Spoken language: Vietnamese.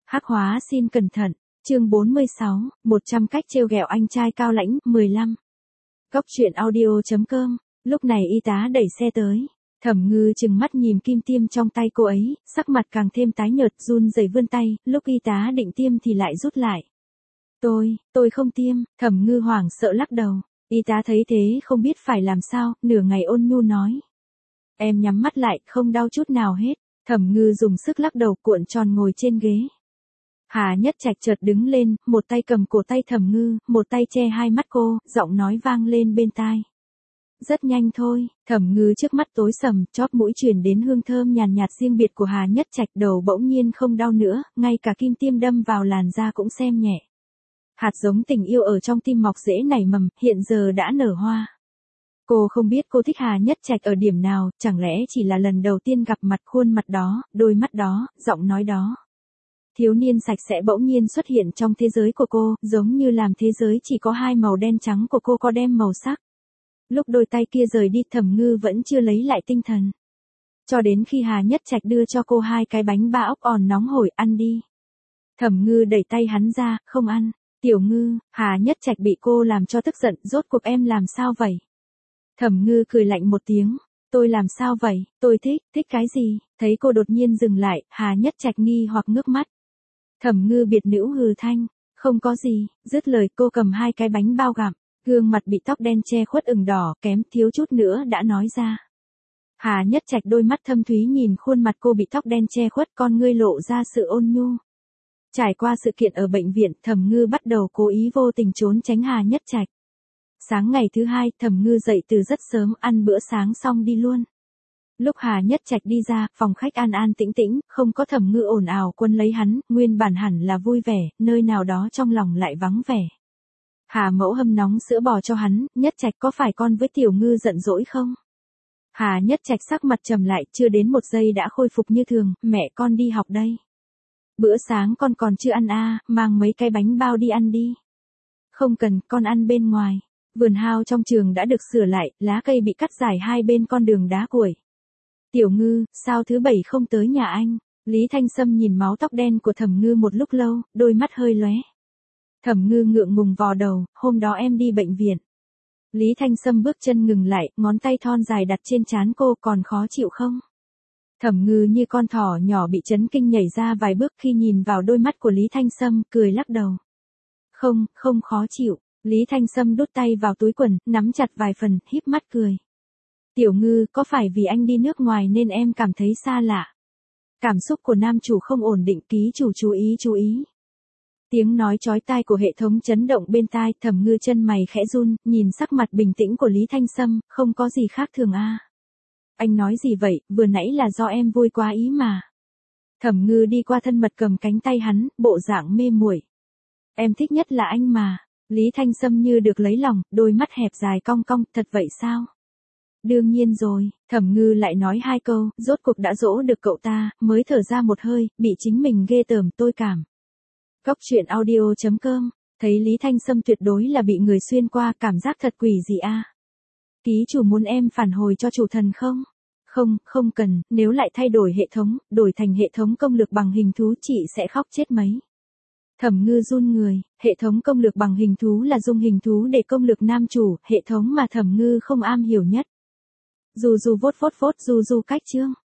Hắc hóa xin cẩn thận, chương 46, 100 cách trêu ghẹo anh trai cao lãnh, 15. Góc truyện audio.com, lúc này y tá đẩy xe tới. Thẩm Ngư chừng mắt nhìn kim tiêm trong tay cô ấy, sắc mặt càng thêm tái nhợt, run rẩy vươn tay, lúc y tá định tiêm thì lại rút lại. Tôi không tiêm, Thẩm Ngư hoảng sợ lắc đầu. Y tá thấy thế không biết phải làm sao, nửa ngày ôn nhu nói. Em nhắm mắt lại, không đau chút nào hết. Thẩm Ngư dùng sức lắc đầu, cuộn tròn ngồi trên ghế. Hà Nhất Trạch chợt đứng lên, một tay cầm cổ tay Thẩm Ngư, một tay che hai mắt cô, giọng nói vang lên bên tai. Rất nhanh thôi. Thẩm Ngư trước mắt tối sầm, chóp mũi truyền đến hương thơm nhàn nhạt riêng biệt của Hà Nhất Trạch, đầu bỗng nhiên không đau nữa, ngay cả kim tiêm đâm vào làn da cũng xem nhẹ. Hạt giống tình yêu ở trong tim mọc rễ nảy mầm, hiện giờ đã nở hoa. Cô không biết cô thích Hà Nhất Trạch ở điểm nào, chẳng lẽ chỉ là lần đầu tiên gặp mặt, khuôn mặt đó, đôi mắt đó, giọng nói đó. Thiếu niên sạch sẽ bỗng nhiên xuất hiện trong thế giới của cô, giống như làm thế giới chỉ có hai màu đen trắng của cô có đem màu sắc. Lúc đôi tay kia rời đi, Thẩm Ngư vẫn chưa lấy lại tinh thần. Cho đến khi Hà Nhất Trạch đưa cho cô hai cái bánh ba ốc òn nóng hổi, ăn đi. Thẩm Ngư đẩy tay hắn ra, không ăn. Tiểu Ngư, Hà Nhất Trạch bị cô làm cho tức giận, rốt cuộc em làm sao vậy? Thẩm Ngư cười lạnh một tiếng. Tôi làm sao vậy? Tôi thích cái gì? Thấy cô đột nhiên dừng lại, Hà Nhất Trạch nghi hoặc ngước mắt. Thẩm Ngư biệt nữ hừ thanh. Không có gì, dứt lời cô cầm hai cái bánh bao gặm. Gương mặt bị tóc đen che khuất ửng đỏ, kém thiếu chút nữa đã nói ra. Hà Nhất Trạch đôi mắt thâm thúy nhìn khuôn mặt cô bị tóc đen che khuất, con ngươi lộ ra sự ôn nhu. Trải qua sự kiện ở bệnh viện, Thẩm Ngư bắt đầu cố ý vô tình trốn tránh Hà Nhất Trạch. Sáng ngày thứ hai, Thẩm Ngư dậy từ rất sớm, ăn bữa sáng xong đi luôn. Lúc Hà Nhất Trạch đi ra, phòng khách an an tĩnh tĩnh, không có Thẩm Ngư ồn ào quân lấy hắn, nguyên bản hẳn là vui vẻ, nơi nào đó trong lòng lại vắng vẻ. Hà Mẫu hâm nóng sữa bò cho hắn, Nhất Trạch có phải con với Tiểu Ngư giận dỗi không? Hà Nhất Trạch sắc mặt trầm lại, chưa đến một giây đã khôi phục như thường, mẹ con đi học đây. Bữa sáng con còn chưa ăn à, mang mấy cái bánh bao đi ăn đi. Không cần, con ăn bên ngoài. Vườn hao trong trường đã được sửa lại, lá cây bị cắt dài hai bên con đường đá cuội. Tiểu Ngư, sao thứ bảy không tới nhà anh? Lý Thanh Sâm nhìn máu tóc đen của Thẩm Ngư một lúc lâu, đôi mắt hơi lóe. Thẩm Ngư ngượng ngùng vò đầu, hôm đó em đi bệnh viện. Lý Thanh Sâm bước chân ngừng lại, ngón tay thon dài đặt trên trán cô, còn khó chịu không? Thẩm Ngư như con thỏ nhỏ bị chấn kinh nhảy ra vài bước khi nhìn vào đôi mắt của Lý Thanh Sâm, cười lắc đầu. Không khó chịu. Lý Thanh Sâm đút tay vào túi quần, nắm chặt vài phần, híp mắt cười. Tiểu Ngư, có phải vì anh đi nước ngoài nên em cảm thấy xa lạ? Cảm xúc của nam chủ không ổn định, ký chủ chú ý. Tiếng nói chói tai của hệ thống chấn động bên tai, Thẩm Ngư chân mày khẽ run, nhìn sắc mặt bình tĩnh của Lý Thanh Sâm, không có gì khác thường à. Anh nói gì vậy, vừa nãy là do em vui quá ý mà. Thẩm Ngư đi qua thân mật cầm cánh tay hắn, bộ dạng mê muội. Em thích nhất là anh mà. Lý Thanh Sâm như được lấy lòng, đôi mắt hẹp dài cong cong, thật vậy sao? Đương nhiên rồi, Thẩm Ngư lại nói hai câu, rốt cuộc đã dỗ được cậu ta, mới thở ra một hơi, bị chính mình ghê tởm, tôi cảm. Góc truyện audio.com, thấy Lý Thanh Sâm tuyệt đối là bị người xuyên qua, cảm giác thật quỷ gì a? Ký chủ muốn em phản hồi cho chủ thần không? Không cần, nếu lại thay đổi hệ thống, đổi thành hệ thống công lược bằng hình thú chị sẽ khóc chết mấy. Thẩm Ngư run người, hệ thống công lược bằng hình thú là dùng hình thú để công lược nam chủ, hệ thống mà Thẩm Ngư không am hiểu nhất. Dù vốt du cách chương.